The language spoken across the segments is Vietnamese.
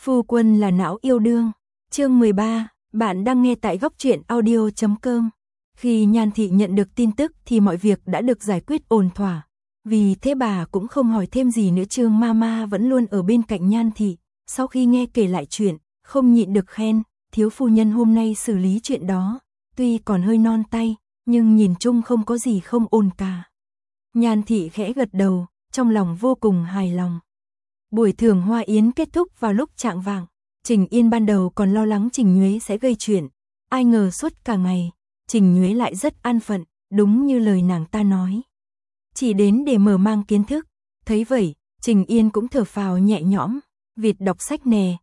Phu quân là não yêu đương. Chương 13, bạn đang nghe tại góc truyện audio.com. Khi Nhan Thị nhận được tin tức thì mọi việc đã được giải quyết ổn thỏa. Vì thế bà cũng không hỏi thêm gì nữa. Trương Mama vẫn luôn ở bên cạnh Nhan Thị. Sau khi nghe kể lại chuyện, không nhịn được khen, thiếu phu nhân hôm nay xử lý chuyện đó. Tuy còn hơi non tay, nhưng nhìn chung không có gì không ổn cả. Nhan Thị khẽ gật đầu, trong lòng vô cùng hài lòng. Buổi thưởng hoa yến kết thúc vào lúc chạng vạng. Trình Yên ban đầu còn lo lắng Trình Nhuế sẽ gây chuyện. Ai ngờ suốt cả ngày, Trình Nhuế lại rất an phận, đúng như lời nàng ta nói. Chỉ đến để mở mang kiến thức. Thấy vậy, Trình Yên cũng thở phào nhẹ nhõm. Việc đọc sách nè,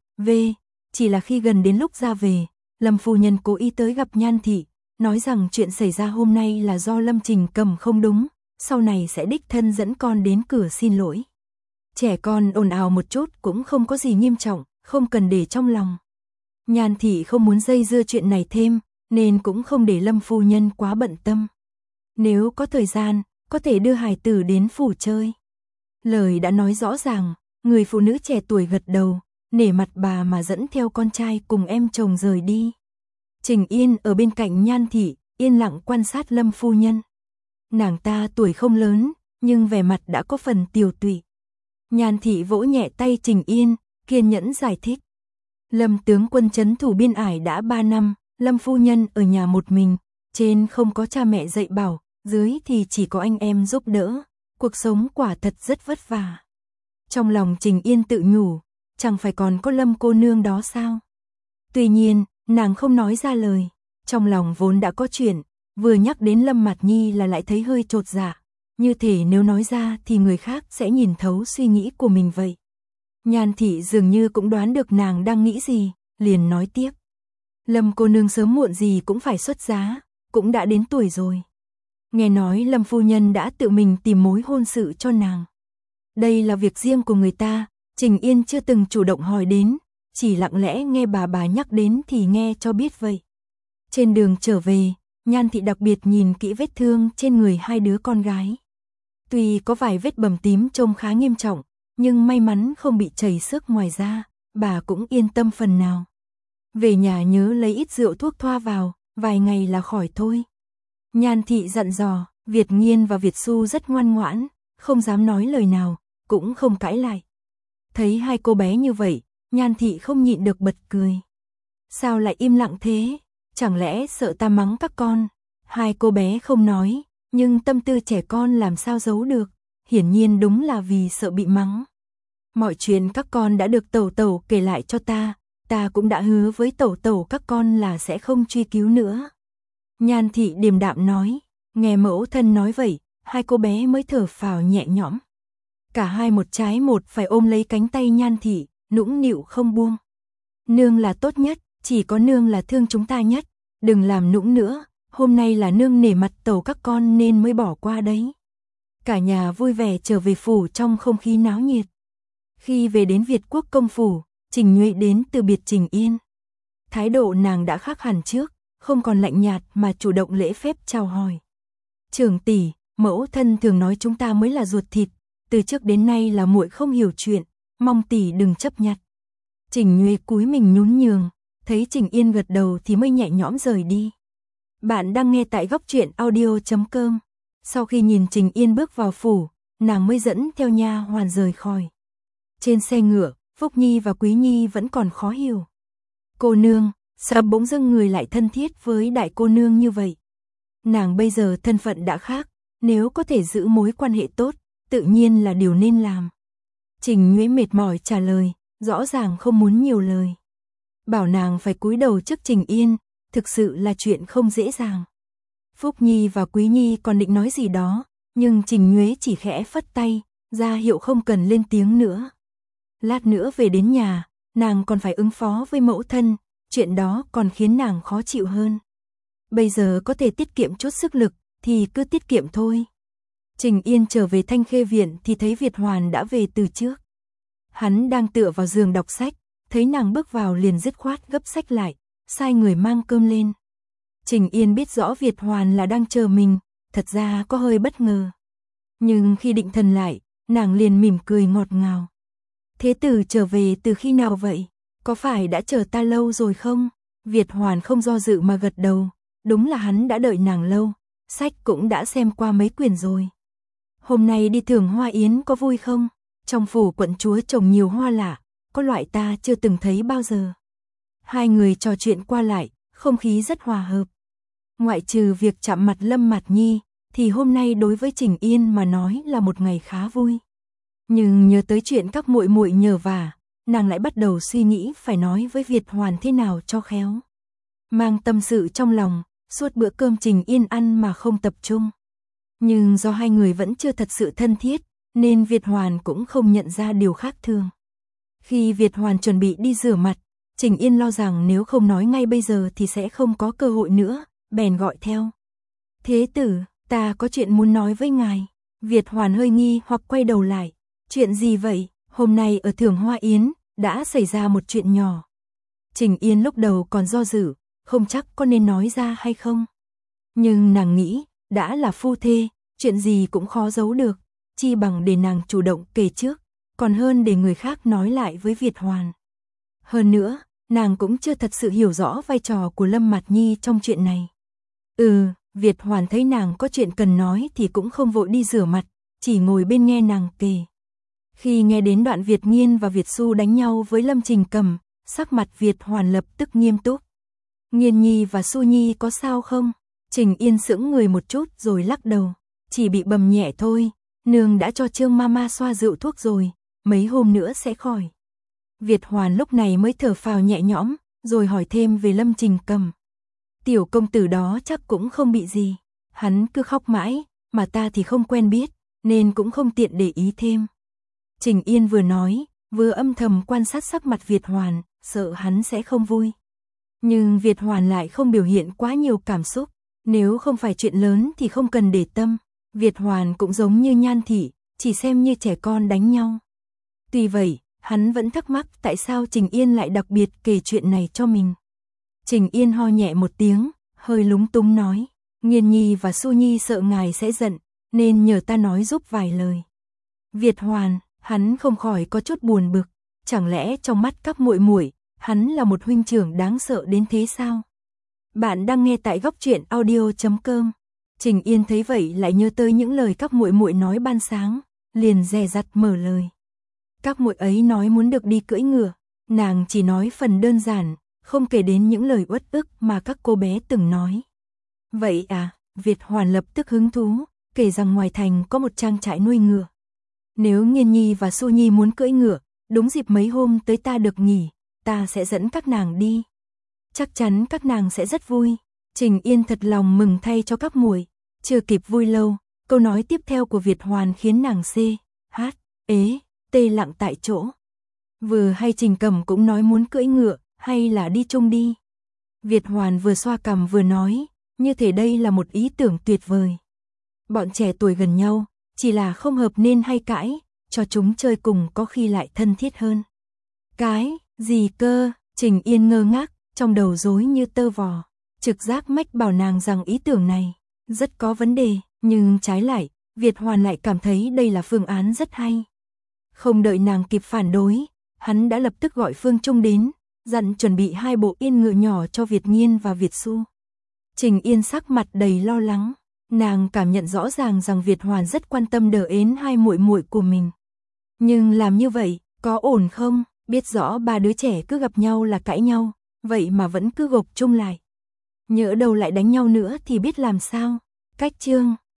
chỉ là khi gần đến lúc ra về, Lâm phu nhân cố ý tới gặp Nhan Thị, nói rằng chuyện xảy ra hôm nay là do Lâm Trình Cầm không đúng, sau này sẽ đích thân dẫn con đến cửa xin lỗi. Trẻ con ồn ào một chút cũng không có gì nghiêm trọng, không cần để trong lòng. Nhan Thị không muốn dây dưa chuyện này thêm, nên cũng không để Lâm phu nhân quá bận tâm. Nếu có thời gian, có thể đưa hài tử đến phủ chơi. Lời đã nói rõ ràng, người phụ nữ trẻ tuổi gật đầu, nể mặt bà mà dẫn theo con trai cùng em chồng rời đi. Trình Yên ở bên cạnh Nhan Thị, yên lặng quan sát Lâm phu nhân. Nàng ta tuổi không lớn, nhưng vẻ mặt đã có phần tiều tụy. Nhan Thị vỗ nhẹ tay Trình Yên, kiên nhẫn giải thích. Lâm tướng quân trấn thủ biên ải đã 3 năm, Lâm phu nhân ở nhà một mình, trên không có cha mẹ dạy bảo, dưới thì chỉ có anh em giúp đỡ, cuộc sống quả thật rất vất vả. Trong lòng Trình Yên tự nhủ, chẳng phải còn có Lâm cô nương đó sao? Tuy nhiên, nàng không nói ra lời, trong lòng vốn đã có chuyện, vừa nhắc đến Lâm Mạt Nhi là lại thấy hơi chột dạ, như thể nếu nói ra thì người khác sẽ nhìn thấu suy nghĩ của mình vậy. Nhan Thị dường như cũng đoán được nàng đang nghĩ gì, liền nói tiếp. Lâm cô nương sớm muộn gì cũng phải xuất giá, cũng đã đến tuổi rồi. Nghe nói Lâm phu nhân đã tự mình tìm mối hôn sự cho nàng. Đây là việc riêng của người ta, Trình Yên chưa từng chủ động hỏi đến, chỉ lặng lẽ nghe bà nhắc đến thì nghe cho biết vậy. Trên đường trở về, Nhan Thị đặc biệt nhìn kỹ vết thương trên người hai đứa con gái. Tuy có vài vết bầm tím trông khá nghiêm trọng, nhưng may mắn không bị chảy xước ngoài da, bà cũng yên tâm phần nào. Về nhà nhớ lấy ít rượu thuốc thoa vào, vài ngày là khỏi thôi. Nhan Thị dặn dò, Việt Nghiên và Việt Xu rất ngoan ngoãn, không dám nói lời nào, cũng không cãi lại. Thấy hai cô bé như vậy, Nhan Thị không nhịn được bật cười. Sao lại im lặng thế? Chẳng lẽ sợ ta mắng các con? Hai cô bé không nói, nhưng tâm tư trẻ con làm sao giấu được, hiển nhiên đúng là vì sợ bị mắng. Mọi chuyện các con đã được tẩu tẩu kể lại cho ta cũng đã hứa với tẩu tẩu các con là sẽ không truy cứu nữa. Nhan Thị điềm đạm nói, nghe mẫu thân nói vậy, hai cô bé mới thở phào nhẹ nhõm. Cả hai một trái một phải ôm lấy cánh tay Nhan Thị, nũng nịu không buông. Nương là tốt nhất, chỉ có nương là thương chúng ta nhất, đừng làm nũng nữa, hôm nay là nương nể mặt tẩu các con nên mới bỏ qua đấy. Cả nhà vui vẻ trở về phủ trong không khí náo nhiệt. Khi về đến Việt Quốc công phủ, Trình Nhuệ đến từ biệt Trình Yên. Thái độ nàng đã khác hẳn trước, không còn lạnh nhạt mà chủ động lễ phép chào hỏi. Trưởng tỷ, mẫu thân thường nói chúng ta mới là ruột thịt, từ trước đến nay là muội không hiểu chuyện, mong tỷ đừng chấp nhặt. Trình Nhuệ cúi mình nhún nhường, thấy Trình Yên gật đầu thì mới nhẹ nhõm rời đi. Bạn đang nghe tại góc truyện audio.com. Sau khi nhìn Trình Yên bước vào phủ, nàng mới dẫn theo nha hoàn rời khỏi. Trên xe ngựa, Phúc Nhi và Quý Nhi vẫn còn khó hiểu. Cô nương, sao bỗng dưng người lại thân thiết với đại cô nương như vậy? Nàng bây giờ thân phận đã khác, nếu có thể giữ mối quan hệ tốt, tự nhiên là điều nên làm. Trình Nhuế mệt mỏi trả lời, rõ ràng không muốn nhiều lời. Bảo nàng phải cúi đầu trước Trình Yên, thực sự là chuyện không dễ dàng. Phúc Nhi và Quý Nhi còn định nói gì đó, nhưng Trình Nhuế chỉ khẽ phất tay, ra hiệu không cần lên tiếng nữa. Lát nữa về đến nhà, nàng còn phải ứng phó với mẫu thân, chuyện đó còn khiến nàng khó chịu hơn. Bây giờ có thể tiết kiệm chút sức lực, thì cứ tiết kiệm thôi. Trình Yên trở về Thanh Khê Viện thì thấy Việt Hoàn đã về từ trước. Hắn đang tựa vào giường đọc sách, thấy nàng bước vào liền dứt khoát gấp sách lại, sai người mang cơm lên. Trình Yên biết rõ Việt Hoàn là đang chờ mình, thật ra có hơi bất ngờ. Nhưng khi định thần lại, nàng liền mỉm cười ngọt ngào. Thế tử trở về từ khi nào vậy? có phải đã chờ ta lâu rồi không? Việt Hoàn không do dự mà gật đầu, đúng là hắn đã đợi nàng lâu, sách cũng đã xem qua mấy quyển rồi. Hôm nay đi thưởng hoa yến có vui không? Trong phủ quận chúa trồng nhiều hoa lạ, có loại ta chưa từng thấy bao giờ. Hai người trò chuyện qua lại, không khí rất hòa hợp. Ngoại trừ việc chạm mặt Lâm Mạt Nhi, thì hôm nay đối với Trình Yên mà nói là một ngày khá vui. Nhưng nhớ tới chuyện các muội muội nhờ vả, nàng lại bắt đầu suy nghĩ phải nói với Việt Hoàn thế nào cho khéo. Mang tâm sự trong lòng, suốt bữa cơm Trình Yên ăn mà không tập trung. Nhưng do hai người vẫn chưa thật sự thân thiết, nên Việt Hoàn cũng không nhận ra điều khác thường. Khi Việt Hoàn chuẩn bị đi rửa mặt, Trình Yên lo rằng nếu không nói ngay bây giờ thì sẽ không có cơ hội nữa, bèn gọi theo. Thế tử, ta có chuyện muốn nói với ngài. Việt Hoàn hơi nghi hoặc quay đầu lại. Chuyện gì vậy? Hôm nay ở thưởng hoa yến, đã xảy ra một chuyện nhỏ. Trình Yên lúc đầu còn do dự, không chắc có nên nói ra hay không. Nhưng nàng nghĩ, đã là phu thê, chuyện gì cũng khó giấu được, chi bằng để nàng chủ động kể trước, còn hơn để người khác nói lại với Việt Hoàn. Hơn nữa, nàng cũng chưa thật sự hiểu rõ vai trò của Lâm Mạt Nhi trong chuyện này. Việt Hoàn thấy nàng có chuyện cần nói thì cũng không vội đi rửa mặt, chỉ ngồi bên nghe nàng kể. Khi nghe đến đoạn Việt Nghiên và Việt Xu đánh nhau với Lâm Trình Cầm, sắc mặt Việt Hoàn lập tức nghiêm túc. Nghiên Nhi và Xu Nhi có sao không? Trình Yên sững người một chút rồi lắc đầu, chỉ bị bầm nhẹ thôi, nương đã cho Trương Mama xoa rượu thuốc rồi, mấy hôm nữa sẽ khỏi. Việt Hoàn lúc này mới thở phào nhẹ nhõm, rồi hỏi thêm về Lâm Trình Cầm. Tiểu công tử đó chắc cũng không bị gì, hắn cứ khóc mãi, mà ta thì không quen biết, nên cũng không tiện để ý thêm. Trình Yên vừa nói, vừa âm thầm quan sát sắc mặt Việt Hoàn, sợ hắn sẽ không vui. Nhưng Việt Hoàn lại không biểu hiện quá nhiều cảm xúc, nếu không phải chuyện lớn thì không cần để tâm. Việt Hoàn cũng giống như Nhan Thị, chỉ xem như trẻ con đánh nhau. Tuy vậy, hắn vẫn thắc mắc tại sao Trình Yên lại đặc biệt kể chuyện này cho mình. Trình Yên ho nhẹ một tiếng, hơi lúng túng nói, Nghiên Nhi và Xu Nhi sợ ngài sẽ giận, nên nhờ ta nói giúp vài lời. Việt Hoàn, hắn không khỏi có chút buồn bực, chẳng lẽ trong mắt các muội muội, hắn là một huynh trưởng đáng sợ đến thế sao? Bạn đang nghe tại góc truyện audio.com. Trình Yên thấy vậy lại nhớ tới những lời các muội muội nói ban sáng, liền dè dặt mở lời. Các muội ấy nói muốn được đi cưỡi ngựa, nàng chỉ nói phần đơn giản, không kể đến những lời uất ức mà các cô bé từng nói. Vậy à? Việt Hoàn lập tức hứng thú, kể rằng ngoài thành có một trang trại nuôi ngựa. Nếu Nghiên Nhi và Xu Nhi muốn cưỡi ngựa, đúng dịp mấy hôm tới ta được nghỉ, ta sẽ dẫn các nàng đi. Chắc chắn các nàng sẽ rất vui. Trình Yên thật lòng mừng thay cho các muội. Chưa kịp vui lâu, câu nói tiếp theo của Việt Hoàn khiến nàng tê lặng tại chỗ. Vừa hay Trình Cầm cũng nói muốn cưỡi ngựa, hay là đi chung đi. Việt Hoàn vừa xoa cằm vừa nói, như thể đây là một ý tưởng tuyệt vời. Bọn trẻ tuổi gần nhau, chỉ là không hợp nên hay cãi, cho chúng chơi cùng có khi lại thân thiết hơn. Cái gì cơ? Trình Yên ngơ ngác, trong đầu rối như tơ vò. Trực giác mách bảo nàng rằng ý tưởng này rất có vấn đề, nhưng trái lại, Việt Hoàn lại cảm thấy đây là phương án rất hay. Không đợi nàng kịp phản đối, hắn đã lập tức gọi Phương Trung đến, dặn chuẩn bị 2 bộ yên ngựa nhỏ cho Việt Nghiên và Việt Xu. Trình Yên sắc mặt đầy lo lắng, nàng cảm nhận rõ ràng rằng Việt Hoàn rất quan tâm đỡ ến hai muội muội của mình. Nhưng làm như vậy, có ổn không? Biết rõ 3 đứa trẻ cứ gặp nhau là cãi nhau, vậy mà vẫn cứ gộp chung lại. Nhỡ đâu lại đánh nhau nữa thì biết làm sao? Cách chương